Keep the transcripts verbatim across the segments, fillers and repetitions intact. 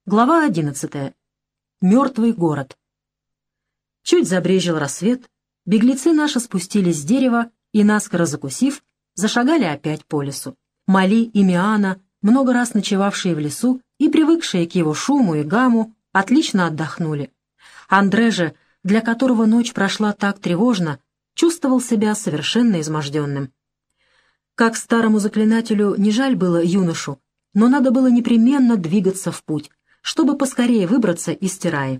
Глава одиннадцатая. Мертвый город. Чуть забрезжил рассвет, беглецы наши спустились с дерева и, наскоро закусив, зашагали опять по лесу. Мали и Миана, много раз ночевавшие в лесу и привыкшие к его шуму и гаму, отлично отдохнули. Андре же, для которого ночь прошла так тревожно, чувствовал себя совершенно изможденным. Как старому заклинателю не жаль было юношу, но надо было непременно двигаться в путь, чтобы поскорее выбраться из Тираи.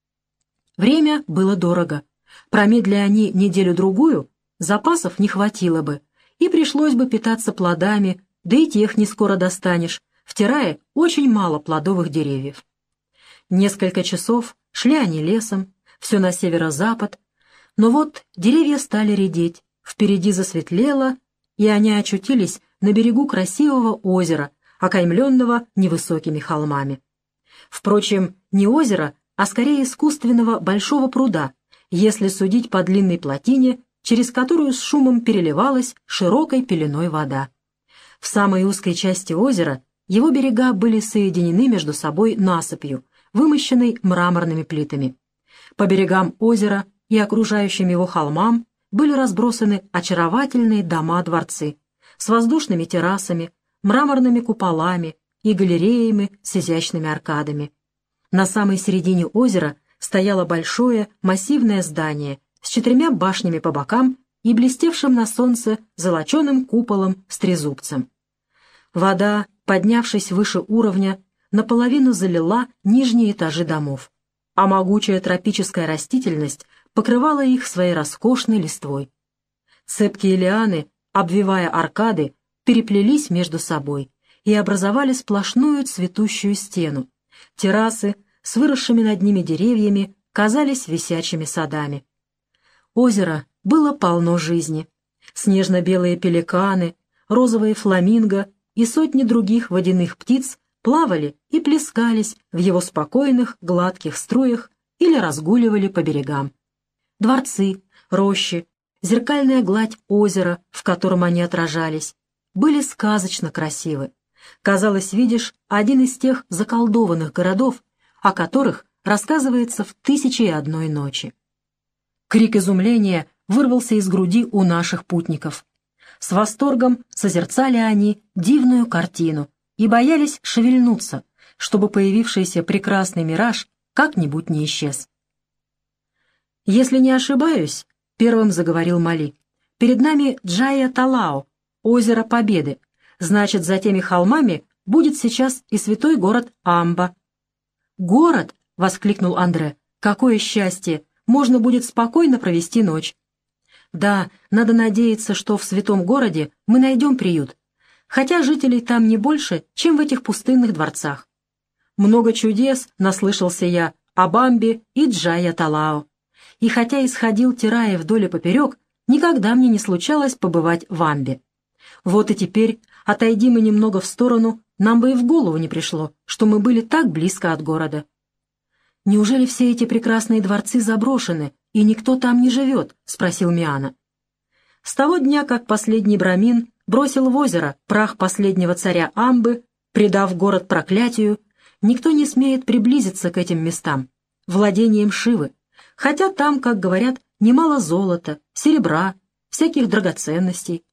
Время было дорого. Промедли они неделю-другую, запасов не хватило бы, и пришлось бы питаться плодами, да и тех не скоро достанешь. В Тирае очень мало плодовых деревьев. Несколько часов шли они лесом, все на северо-запад, но вот деревья стали редеть, впереди засветлело, и они очутились на берегу красивого озера, окаймленного невысокими холмами. Впрочем, не озера, а скорее искусственного большого пруда, если судить по длинной плотине, через которую с шумом переливалась широкой пеленой вода. В самой узкой части озера его берега были соединены между собой насыпью, вымощенной мраморными плитами. По берегам озера и окружающим его холмам были разбросаны очаровательные дома-дворцы с воздушными террасами, мраморными куполами и галереями с изящными аркадами. На самой середине озера стояло большое массивное здание с четырьмя башнями по бокам и блестевшим на солнце золоченым куполом с трезубцем. Вода, поднявшись выше уровня, наполовину залила нижние этажи домов, а могучая тропическая растительность покрывала их своей роскошной листвой. Цепкие лианы, обвивая аркады, переплелись между собой и образовали сплошную цветущую стену. Террасы с выросшими над ними деревьями казались висячими садами. Озеро было полно жизни. Снежно-белые пеликаны, розовые фламинго и сотни других водяных птиц плавали и плескались в его спокойных гладких струях или разгуливали по берегам. Дворцы, рощи, зеркальная гладь озера, в котором они отражались, были сказочно красивы. Казалось, видишь один из тех заколдованных городов, о которых рассказывается в «Тысяче и одной ночи». Крик изумления вырвался из груди у наших путников. С восторгом созерцали они дивную картину и боялись шевельнуться, чтобы появившийся прекрасный мираж как-нибудь не исчез. «Если не ошибаюсь, — первым заговорил Мали, — перед нами Джайя-Талао, озеро Победы. Значит, за теми холмами будет сейчас и святой город Амба». «Город!» — воскликнул Андре. «Какое счастье! Можно будет спокойно провести ночь». «Да, надо надеяться, что в святом городе мы найдем приют, хотя жителей там не больше, чем в этих пустынных дворцах. Много чудес, наслышался я, об Амбе и Джайя-Талао. И хотя исходил Тирае вдоль и поперек, никогда мне не случалось побывать в Амбе. Вот и теперь, отойди мы немного в сторону, нам бы и в голову не пришло, что мы были так близко от города». «Неужели все эти прекрасные дворцы заброшены, и никто там не живет?» — спросил Миана. «С того дня, как последний брамин бросил в озеро прах последнего царя Амбы, предав город проклятию, никто не смеет приблизиться к этим местам, владениям Шивы, хотя там, как говорят, немало золота, серебра, всяких драгоценностей».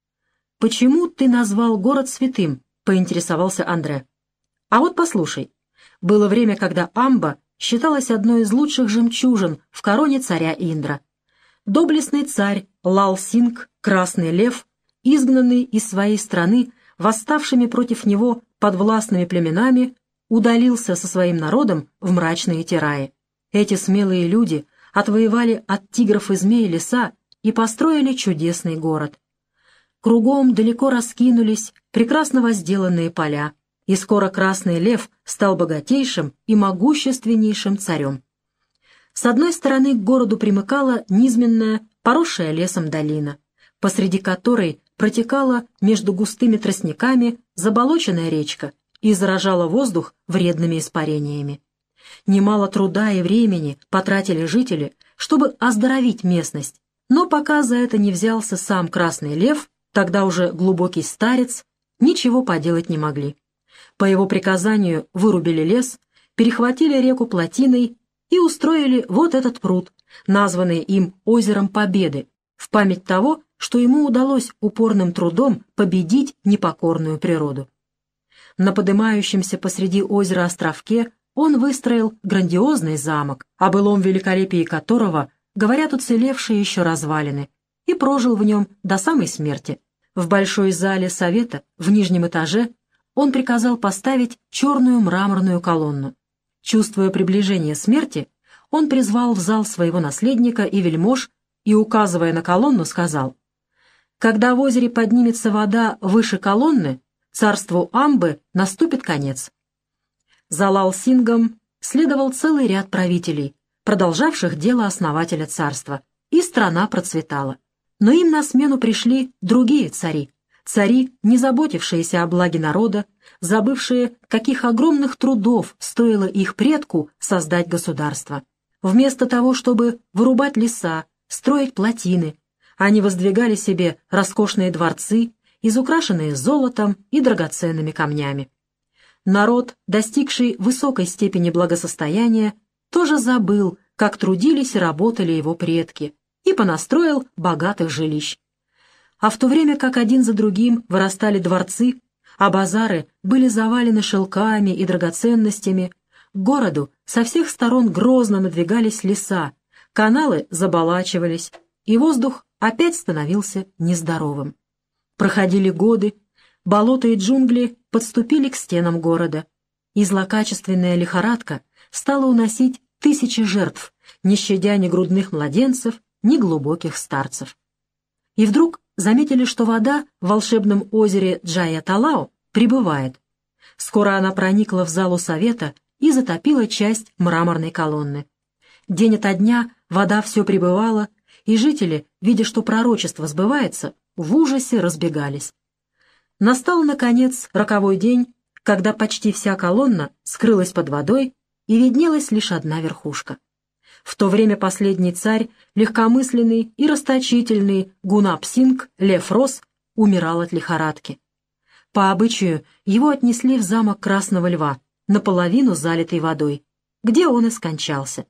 «Почему ты назвал город святым?» — поинтересовался Андре. «А вот послушай. Было время, когда Амба считалась одной из лучших жемчужин в короне царя Индра. Доблестный царь Лал-Синг, Красный Лев, изгнанный из своей страны восставшими против него подвластными племенами, удалился со своим народом в мрачные Тираи. Эти смелые люди отвоевали от тигров и змей леса и построили чудесный город. Кругом далеко раскинулись прекрасно возделанные поля, и скоро Красный Лев стал богатейшим и могущественнейшим царем. С одной стороны к городу примыкала низменная, поросшая лесом долина, посреди которой протекала между густыми тростниками заболоченная речка и заражала воздух вредными испарениями. Немало труда и времени потратили жители, чтобы оздоровить местность, но пока за это не взялся сам Красный Лев, тогда уже глубокий старец, ничего поделать не могли. По его приказанию вырубили лес, перехватили реку плотиной и устроили вот этот пруд, названный им озером Победы, в память того, что ему удалось упорным трудом победить непокорную природу. На подымающемся посреди озера островке он выстроил грандиозный замок, о былом великолепии которого говорят уцелевшие еще развалины, и прожил в нем до самой смерти. В большой зале совета, в нижнем этаже, он приказал поставить черную мраморную колонну. Чувствуя приближение смерти, он призвал в зал своего наследника и вельмож и, указывая на колонну, сказал: «Когда в озере поднимется вода выше колонны, царству Амбы наступит конец». За Лал-Сингом следовал целый ряд правителей, продолжавших дело основателя царства, и страна процветала. Но им на смену пришли другие цари, цари, не заботившиеся о благе народа, забывшие, каких огромных трудов стоило их предку создать государство. Вместо того, чтобы вырубать леса, строить плотины, они воздвигали себе роскошные дворцы, изукрашенные золотом и драгоценными камнями. Народ, достигший высокой степени благосостояния, тоже забыл, как трудились и работали его предки, и понастроил богатых жилищ. А в то время как один за другим вырастали дворцы, а базары были завалены шелками и драгоценностями, к городу со всех сторон грозно надвигались леса, каналы заболачивались, и воздух опять становился нездоровым. Проходили годы, болота и джунгли подступили к стенам города, и злокачественная лихорадка стала уносить тысячи жертв, не щадя ни грудных младенцев, ни глубоких старцев. И вдруг заметили, что вода в волшебном озере Джая-Талао прибывает. Скоро она проникла в залу совета и затопила часть мраморной колонны. День ото дня вода все прибывала, и жители, видя, что пророчество сбывается, в ужасе разбегались. Настал, наконец, роковой день, когда почти вся колонна скрылась под водой, и виднелась лишь одна верхушка. В то время последний царь, легкомысленный и расточительный Гунап-Синг Лев-Рос, умирал от лихорадки. По обычаю его отнесли в замок Красного Льва, наполовину залитый водой, где он и скончался.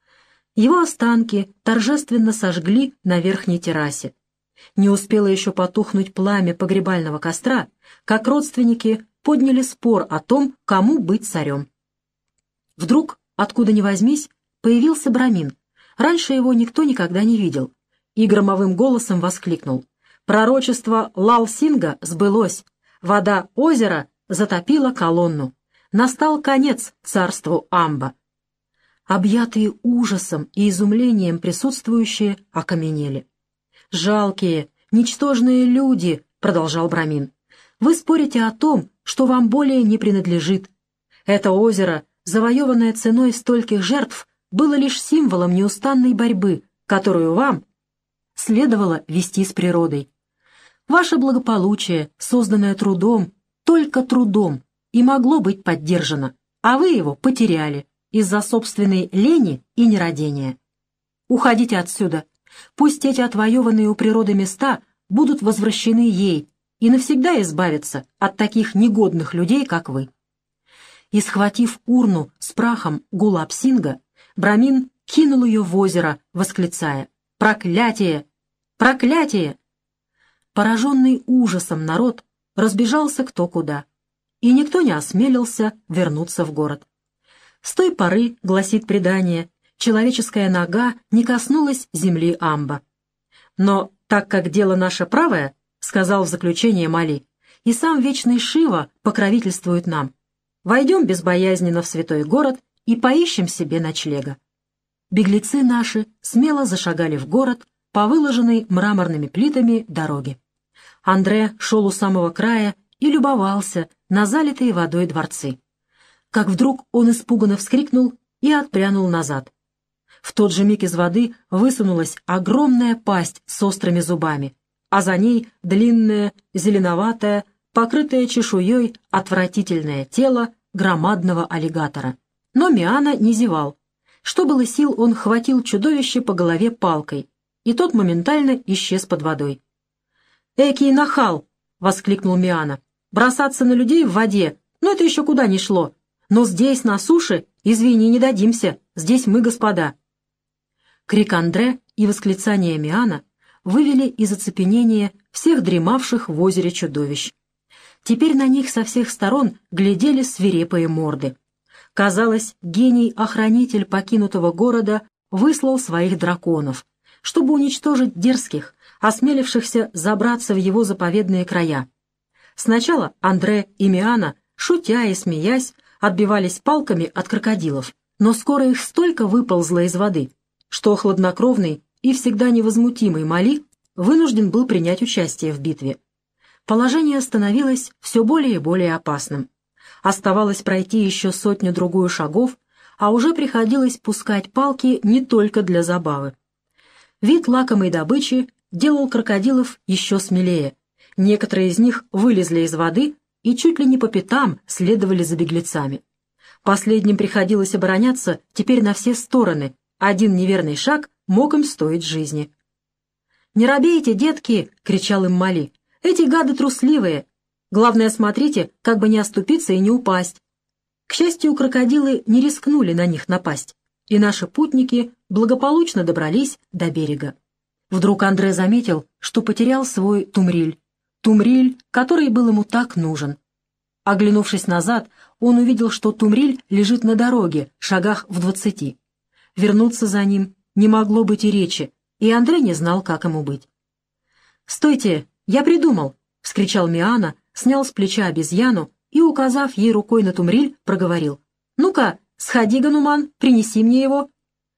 Его останки торжественно сожгли на верхней террасе. Не успело еще потухнуть пламя погребального костра, как родственники подняли спор о том, кому быть царем. Вдруг, откуда ни возьмись, появился Брамин. Раньше его никто никогда не видел. И громовым голосом воскликнул: «Пророчество Лал-Синга сбылось! Вода озера затопила колонну! Настал конец царству Амба!» Объятые ужасом и изумлением присутствующие окаменели. «Жалкие, ничтожные люди!» — продолжал Брамин. «Вы спорите о том, что вам более не принадлежит. Это озеро, завоеванное ценой стольких жертв, было лишь символом неустанной борьбы, которую вам следовало вести с природой. Ваше благополучие, созданное трудом, только трудом, и могло быть поддержано, а вы его потеряли из-за собственной лени и нерадения. Уходите отсюда, пусть эти отвоеванные у природы места будут возвращены ей и навсегда избавиться от таких негодных людей, как вы». И, схватив урну с прахом Гулаб-Синга, Брамин кинул ее в озеро, восклицая: «Проклятие! Проклятие!» Пораженный ужасом народ разбежался кто куда, и никто не осмелился вернуться в город. С той поры, гласит предание, человеческая нога не коснулась земли Амба. «Но так как дело наше правое, — сказал в заключение Мали, — и сам вечный Шива покровительствует нам, войдем безбоязненно в святой город и поищем себе ночлега». Беглецы наши смело зашагали в город по выложенной мраморными плитами дороге. Андре шел у самого края и любовался на залитые водой дворцы. Как вдруг он испуганно вскрикнул и отпрянул назад. В тот же миг из воды высунулась огромная пасть с острыми зубами, а за ней длинное, зеленоватое, покрытое чешуей отвратительное тело громадного аллигатора. Но Миана не зевал. Что было сил, он хватил чудовище по голове палкой, и тот моментально исчез под водой. «Экий нахал!» — воскликнул Миана. «Бросаться на людей в воде, ну это еще куда ни шло, но здесь, на суше, «Извини, не дадимся, здесь мы господа». Крик Андре и восклицание Миана вывели из оцепенения всех дремавших в озере чудовищ. Теперь на них со всех сторон глядели свирепые морды. Казалось, гений-охранитель покинутого города выслал своих драконов, чтобы уничтожить дерзких, осмелившихся забраться в его заповедные края. Сначала Андре и Миана, шутя и смеясь, отбивались палками от крокодилов, но скоро их столько выползло из воды, что хладнокровный и всегда невозмутимый Мали вынужден был принять участие в битве. Положение становилось все более и более опасным. Оставалось пройти еще сотню-другую шагов, а уже приходилось пускать палки не только для забавы. Вид лакомой добычи делал крокодилов еще смелее. Некоторые из них вылезли из воды и чуть ли не по пятам следовали за беглецами. Последним приходилось обороняться теперь на все стороны. Один неверный шаг мог им стоить жизни. «Не робейте, детки!» — кричал им Мали. «Эти гады трусливые! Главное, смотрите, как бы не оступиться и не упасть!» К счастью, крокодилы не рискнули на них напасть, и наши путники благополучно добрались до берега. Вдруг Андре заметил, что потерял свой тумриль. Тумриль, который был ему так нужен. Оглянувшись назад, он увидел, что тумриль лежит на дороге, шагах в двадцати. Вернуться за ним не могло быть и речи, и Андре не знал, как ему быть. «Стойте, я придумал!» — вскричал Миана, снял с плеча обезьяну и, указав ей рукой на тумриль, проговорил. «Ну-ка, сходи, Гануман, принеси мне его».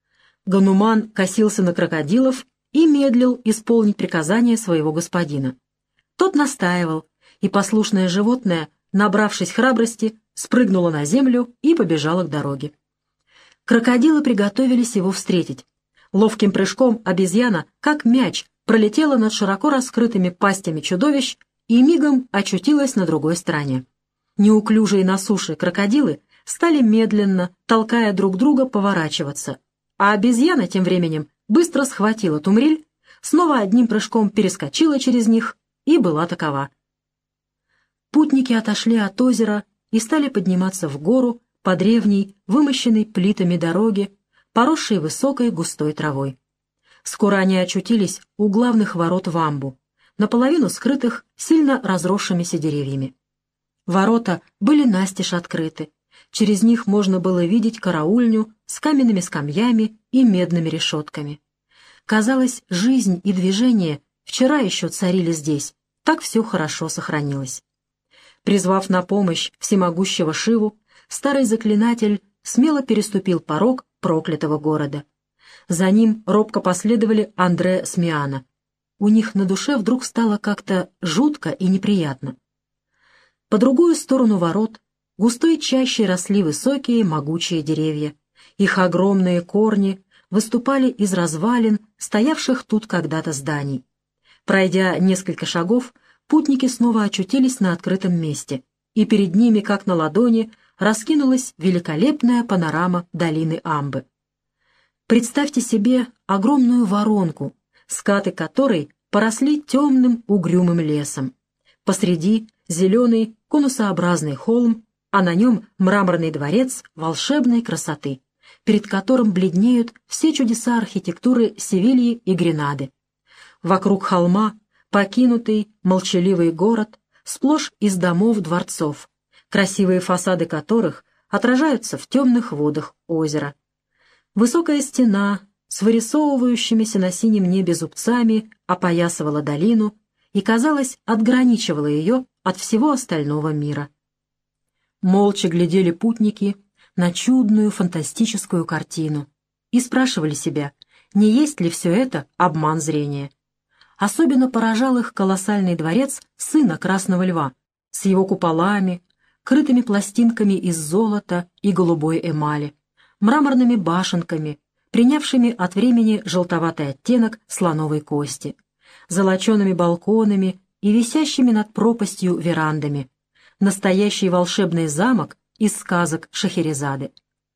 Гануман косился на крокодилов и медлил исполнить приказание своего господина. Тот настаивал, и послушное животное, набравшись храбрости, спрыгнуло на землю и побежало к дороге. Крокодилы приготовились его встретить. Ловким прыжком обезьяна, как мяч, пролетела над широко раскрытыми пастями чудовищ и мигом очутилась на другой стороне. Неуклюжие на суше крокодилы стали медленно, толкая друг друга, поворачиваться, а обезьяна тем временем быстро схватила тумриль, снова одним прыжком перескочила через них и была такова. Путники отошли от озера и стали подниматься в гору по древней, вымощенной плитами дороге, поросшей высокой густой травой. Скоро они очутились у главных ворот в Амбу, наполовину скрытых сильно разросшимися деревьями. Ворота были настежь открыты, через них можно было видеть караульню с каменными скамьями и медными решетками. Казалось, жизнь и движение вчера еще царили здесь, так все хорошо сохранилось. Призвав на помощь всемогущего Шиву, старый заклинатель смело переступил порог проклятого города. За ним робко последовали Андре с Миана. У них на душе вдруг стало как-то жутко и неприятно. По другую сторону ворот густой чащей росли высокие могучие деревья. Их огромные корни выступали из развалин, стоявших тут когда-то зданий. Пройдя несколько шагов, путники снова очутились на открытом месте, и перед ними, как на ладони, раскинулась великолепная панорама долины Амбы. Представьте себе огромную воронку, скаты которой поросли темным угрюмым лесом. Посреди зеленый конусообразный холм, а на нем мраморный дворец волшебной красоты, перед которым бледнеют все чудеса архитектуры Севильи и Гренады. Вокруг холма покинутый, молчаливый город, сплошь из домов-дворцов, красивые фасады которых отражаются в темных водах озера. Высокая стена с вырисовывающимися на синем небе зубцами опоясывала долину и, казалось, отграничивала ее от всего остального мира. Молча глядели путники на чудную фантастическую картину и спрашивали себя, не есть ли все это обман зрения. Особенно поражал их колоссальный дворец сына Красного Льва с его куполами, крытыми пластинками из золота и голубой эмали, мраморными башенками, принявшими от времени желтоватый оттенок слоновой кости, золочеными балконами и висящими над пропастью верандами, настоящий волшебный замок из сказок Шахерезады.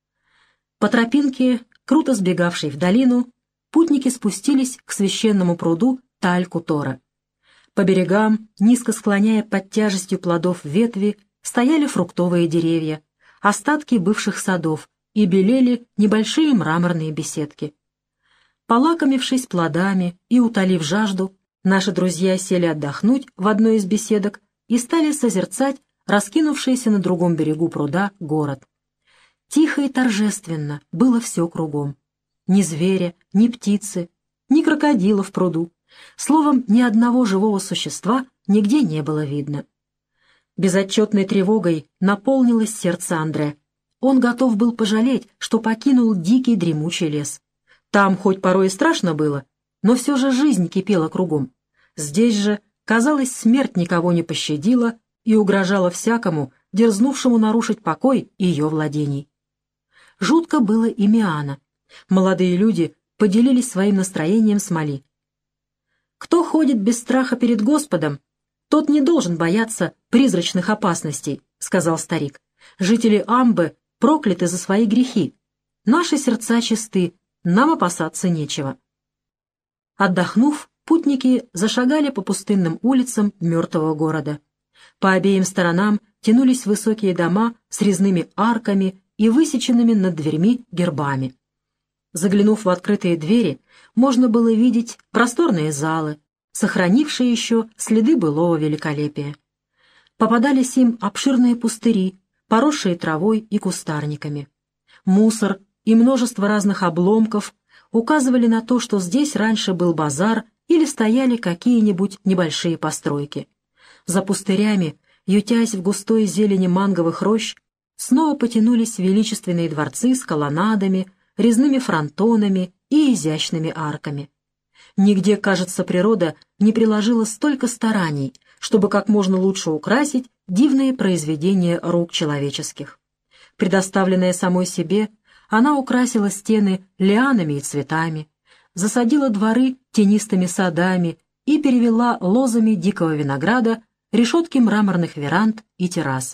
По тропинке, круто сбегавшей в долину, путники спустились к священному пруду Таль-Кутора. По берегам, низко склоняя под тяжестью плодов ветви, стояли фруктовые деревья, остатки бывших садов и белели небольшие мраморные беседки. Полакомившись плодами и утолив жажду, наши друзья сели отдохнуть в одной из беседок и стали созерцать раскинувшийся на другом берегу пруда город. Тихо и торжественно было все кругом. Ни зверя, ни птицы, ни крокодила в пруду. Словом, ни одного живого существа нигде не было видно. Безотчетной тревогой наполнилось сердце Андре. Он готов был пожалеть, что покинул дикий дремучий лес. Там хоть порой и страшно было, но все же жизнь кипела кругом. Здесь же, казалось, смерть никого не пощадила и угрожала всякому, дерзнувшему нарушить покой ее владений. Жутко было и Миана. Молодые люди поделились своим настроением с Мали. «Кто ходит без страха перед Господом, тот не должен бояться призрачных опасностей», — сказал старик. «Жители Амбы прокляты за свои грехи. Наши сердца чисты, нам опасаться нечего». Отдохнув, путники зашагали по пустынным улицам мертвого города. По обеим сторонам тянулись высокие дома с резными арками и высеченными над дверьми гербами. Заглянув в открытые двери, можно было видеть просторные залы, сохранившие еще следы былого великолепия. Попадались им обширные пустыри, поросшие травой и кустарниками. Мусор и множество разных обломков указывали на то, что здесь раньше был базар или стояли какие-нибудь небольшие постройки. За пустырями, ютясь в густой зелени манговых рощ, снова потянулись величественные дворцы с колоннадами, резными фронтонами и изящными арками. Нигде, кажется, природа не приложила столько стараний, чтобы как можно лучше украсить дивные произведения рук человеческих. Предоставленная самой себе, она украсила стены лианами и цветами, засадила дворы тенистыми садами и перевела лозами дикого винограда решетки мраморных веранд и террас.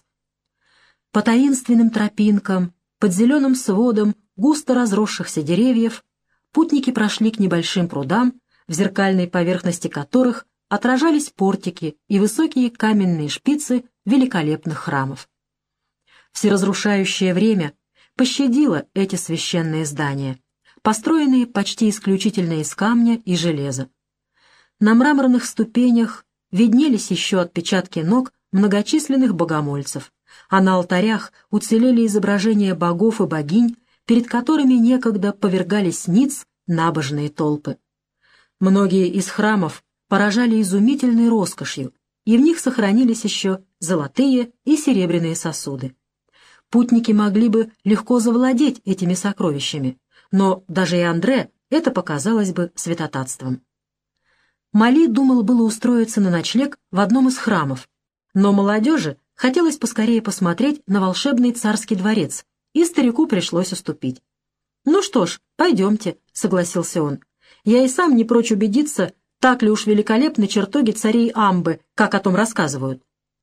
По таинственным тропинкам, под зеленым сводом густо разросшихся деревьев, путники прошли к небольшим прудам, в зеркальной поверхности которых отражались портики и высокие каменные шпицы великолепных храмов. Всеразрушающее время пощадило эти священные здания, построенные почти исключительно из камня и железа. На мраморных ступенях виднелись еще отпечатки ног многочисленных богомольцев, а на алтарях уцелели изображения богов и богинь, перед которыми некогда повергались ниц набожные толпы. Многие из храмов поражали изумительной роскошью, и в них сохранились еще золотые и серебряные сосуды. Путники могли бы легко завладеть этими сокровищами, но даже и Андре это показалось бы святотатством. Мали думал было устроиться на ночлег в одном из храмов, но молодежи хотелось поскорее посмотреть на волшебный царский дворец, и старику пришлось уступить. «Ну что ж, пойдемте», — согласился он. «Я и сам не прочь убедиться, так ли уж великолепны чертоги царей Амбы, как о том рассказывают».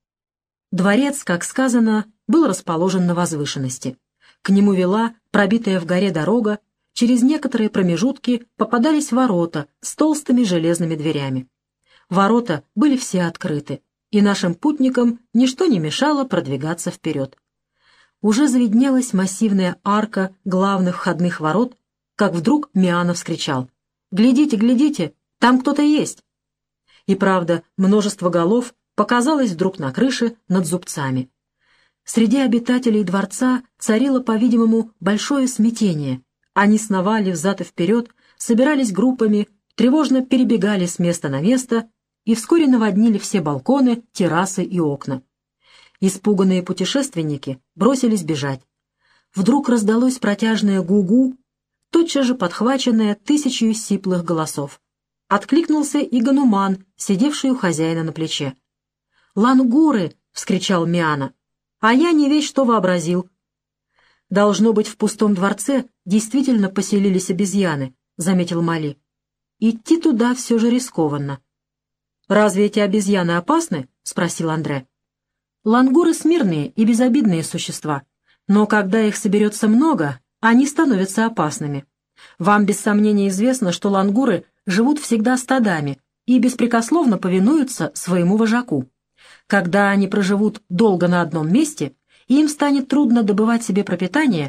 Дворец, как сказано, был расположен на возвышенности. К нему вела пробитая в горе дорога, через некоторые промежутки попадались ворота с толстыми железными дверями. Ворота были все открыты, и нашим путникам ничто не мешало продвигаться вперед. Уже завиднелась массивная арка главных входных ворот, как вдруг Миана вскричал: «Глядите, глядите, там кто-то есть!» И правда, множество голов показалось вдруг на крыше над зубцами. Среди обитателей дворца царило, по-видимому, большое смятение. Они сновали взад и вперед, собирались группами, тревожно перебегали с места на место и вскоре наводнили все балконы, террасы и окна. Испуганные путешественники бросились бежать. Вдруг раздалось протяжное гу-гу, тотчас же подхваченное тысячью сиплых голосов. Откликнулся и Гануман, сидевший у хозяина на плече. «Лангуры!» — вскричал Миана. «А я не весь что вообразил». «Должно быть, в пустом дворце действительно поселились обезьяны», — заметил Мали. «Идти туда все же рискованно». «Разве эти обезьяны опасны?» — спросил Андре. «Лангуры смирные и безобидные существа, но когда их соберется много, они становятся опасными. Вам без сомнения известно, что лангуры живут всегда стадами и беспрекословно повинуются своему вожаку. Когда они проживут долго на одном месте, и им станет трудно добывать себе пропитание,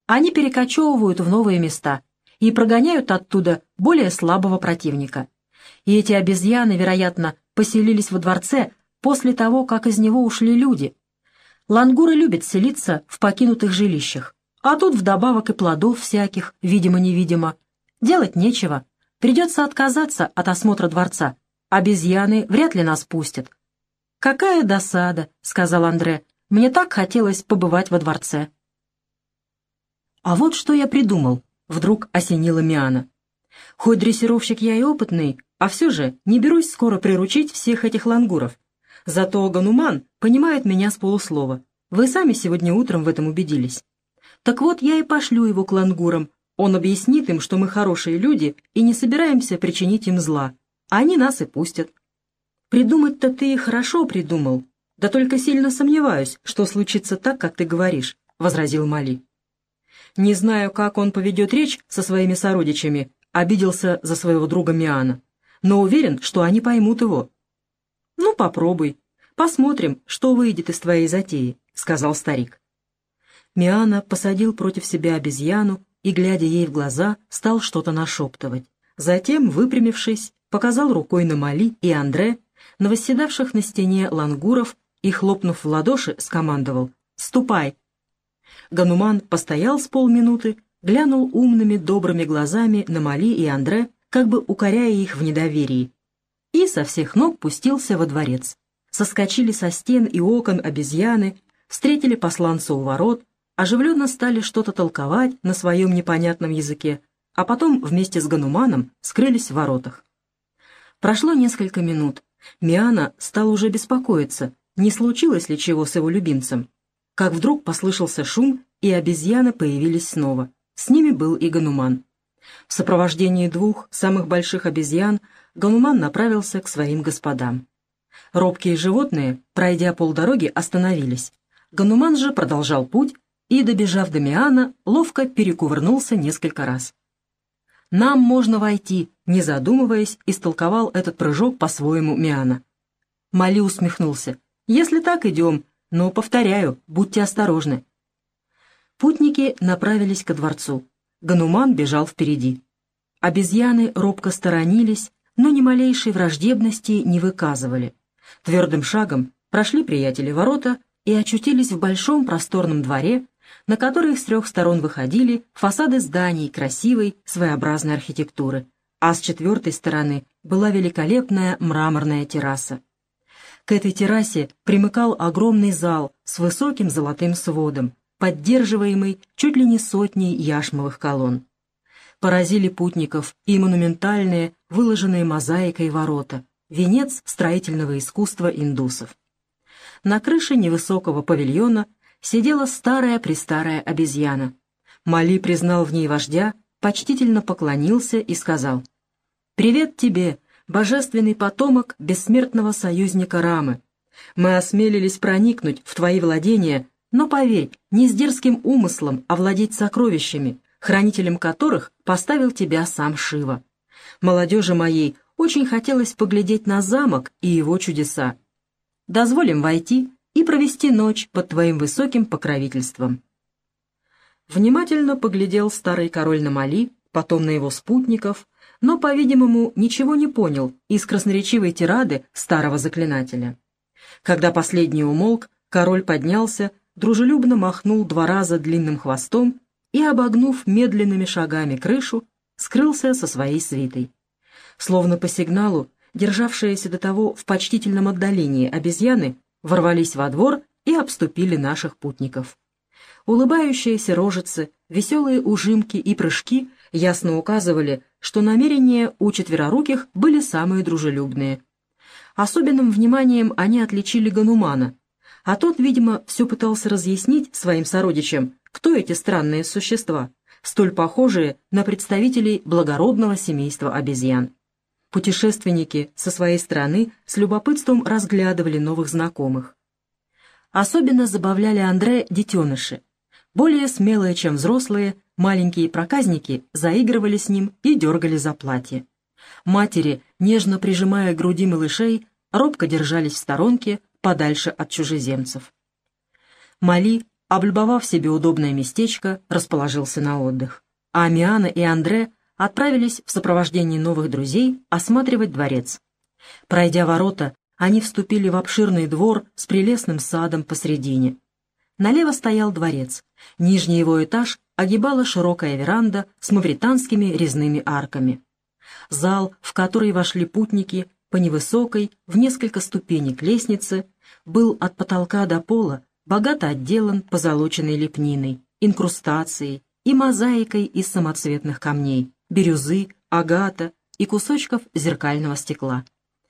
Они перекочевывают в новые места и прогоняют оттуда более слабого противника. И эти обезьяны, вероятно, поселились во дворце после того, как из него ушли люди. Лангуры любят селиться в покинутых жилищах, а тут вдобавок и плодов всяких, видимо-невидимо. Делать нечего, придется отказаться от осмотра дворца. Обезьяны вряд ли нас пустят. «Какая досада», — сказал Андре, — «мне так хотелось побывать во дворце». «А вот что я придумал», — вдруг осенила Миана. «Хоть дрессировщик я и опытный, а все же не берусь скоро приручить всех этих лангуров. Зато Гануман понимает меня с полуслова. Вы сами сегодня утром в этом убедились. Так вот, я и пошлю его к лангурам. Он объяснит им, что мы хорошие люди и не собираемся причинить им зла. А они нас и пустят». «Придумать-то ты хорошо придумал. Да только сильно сомневаюсь, что случится так, как ты говоришь», — возразил Мали. «Не знаю, как он поведет речь со своими сородичами», — обиделся за своего друга Миана, «но уверен, что они поймут его». «Ну, попробуй. Посмотрим, что выйдет из твоей затеи», — сказал старик. Миана посадил против себя обезьяну и, глядя ей в глаза, стал что-то нашептывать. Затем, выпрямившись, показал рукой на Мали и Андре, на восседавших на стене лангуров, и, хлопнув в ладоши, скомандовал: «Ступай!». Гануман постоял с полминуты, глянул умными добрыми глазами на Мали и Андре, как бы укоряя их в недоверии, и со всех ног пустился во дворец. Соскочили со стен и окон обезьяны, встретили посланца у ворот, оживленно стали что-то толковать на своем непонятном языке, а потом вместе с Гануманом скрылись в воротах. Прошло несколько минут. Миана стал уже беспокоиться, не случилось ли чего с его любимцем. Как вдруг послышался шум, и обезьяны появились снова. С ними был и Гануман. В сопровождении двух самых больших обезьян Гануман направился к своим господам. Робкие животные, пройдя полдороги, остановились. Гануман же продолжал путь и, добежав до Миана, ловко перекувырнулся несколько раз. «Нам можно войти», — не задумываясь, истолковал этот прыжок по-своему Миана. Мали усмехнулся. «Если так, идем, но, повторяю, будьте осторожны». Путники направились ко дворцу. Гануман бежал впереди. Обезьяны робко сторонились, но ни малейшей враждебности не выказывали. Твердым шагом прошли приятели ворота и очутились в большом просторном дворе, на который с трех сторон выходили фасады зданий красивой, своеобразной архитектуры, а с четвертой стороны была великолепная мраморная терраса. К этой террасе примыкал огромный зал с высоким золотым сводом, поддерживаемый чуть ли не сотней яшмовых колонн. Поразили путников и монументальные, выложенные мозаикой ворота, венец строительного искусства индусов. На крыше невысокого павильона сидела старая-престарая обезьяна. Мали признал в ней вождя, почтительно поклонился и сказал: «Привет тебе, божественный потомок бессмертного союзника Рамы. Мы осмелились проникнуть в твои владения, но, поверь, не с дерзким умыслом овладеть сокровищами, хранителем которых поставил тебя сам Шива. Молодежи моей очень хотелось поглядеть на замок и его чудеса. Дозволим войти и провести ночь под твоим высоким покровительством». Внимательно поглядел старый король на Мали, потом на его спутников, но, по-видимому, ничего не понял из красноречивой тирады старого заклинателя. Когда последний умолк, король поднялся, дружелюбно махнул два раза длинным хвостом и, обогнув медленными шагами крышу, скрылся со своей свитой. Словно по сигналу, державшиеся до того в почтительном отдалении обезьяны ворвались во двор и обступили наших путников. Улыбающиеся рожицы, веселые ужимки и прыжки ясно указывали, что намерения у четвероруких были самые дружелюбные. Особенным вниманием они отличили Ганумана, а тот, видимо, все пытался разъяснить своим сородичам, кто эти странные существа, столь похожие на представителей благородного семейства обезьян. Путешественники со своей стороны с любопытством разглядывали новых знакомых. Особенно забавляли Андре детеныши. Более смелые, чем взрослые, маленькие проказники заигрывали с ним и дергали за платье. Матери, нежно прижимая к груди малышей, робко держались в сторонке, подальше от чужеземцев. Мали, облюбовав себе удобное местечко, расположился на отдых. А Амиана и Андре отправились в сопровождении новых друзей осматривать дворец. Пройдя ворота, они вступили в обширный двор с прелестным садом посредине. Налево стоял дворец. Нижний его этаж огибала широкая веранда с мавританскими резными арками. Зал, в который вошли путники по невысокой, в несколько ступенек лестнице, был от потолка до пола богато отделан позолоченной лепниной, инкрустацией и мозаикой из самоцветных камней, бирюзы, агата и кусочков зеркального стекла.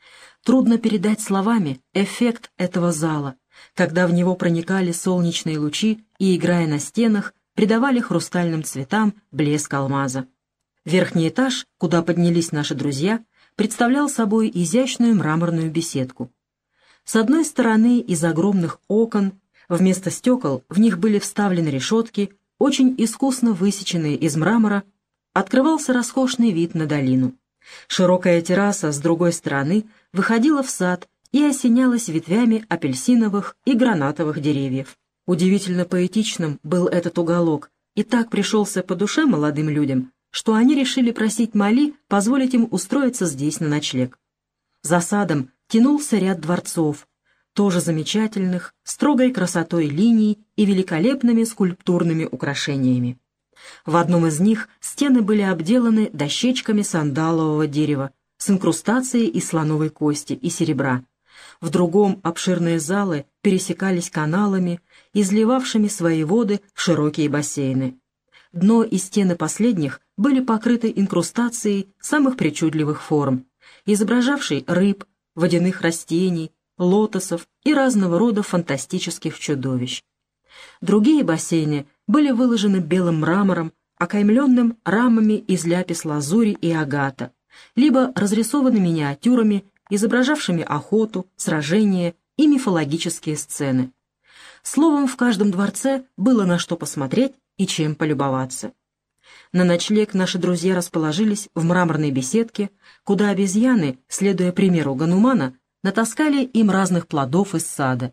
Трудно передать словами эффект этого зала, когда в него проникали солнечные лучи и, играя на стенах, придавали хрустальным цветам блеск алмаза. Верхний этаж, куда поднялись наши друзья, представлял собой изящную мраморную беседку. С одной стороны из огромных окон, вместо стекол в них были вставлены решетки, очень искусно высеченные из мрамора, открывался роскошный вид на долину. Широкая терраса с другой стороны выходила в сад и осенялась ветвями апельсиновых и гранатовых деревьев. Удивительно поэтичным был этот уголок, и так пришелся по душе молодым людям, что они решили просить Мали позволить им устроиться здесь на ночлег. За садом тянулся ряд дворцов, тоже замечательных, строгой красотой линий и великолепными скульптурными украшениями. В одном из них стены были обделаны дощечками сандалового дерева с инкрустацией из слоновой кости и серебра. В другом обширные залы пересекались каналами, изливавшими свои воды в широкие бассейны. Дно и стены последних были покрыты инкрустацией самых причудливых форм, изображавшей рыб, водяных растений, лотосов и разного рода фантастических чудовищ. Другие бассейны были выложены белым мрамором, окаймленным рамами из ляпис-лазури и агата, либо разрисованы миниатюрами, изображавшими охоту, сражения и мифологические сцены. Словом, в каждом дворце было на что посмотреть и чем полюбоваться. На ночлег наши друзья расположились в мраморной беседке, куда обезьяны, следуя примеру Ганумана, натаскали им разных плодов из сада.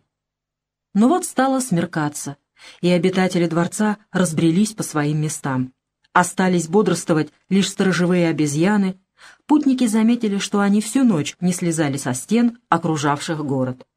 Но вот стало смеркаться, и обитатели дворца разбрелись по своим местам. Остались бодрствовать лишь сторожевые обезьяны. Путники заметили, что они всю ночь не слезали со стен, окружавших город.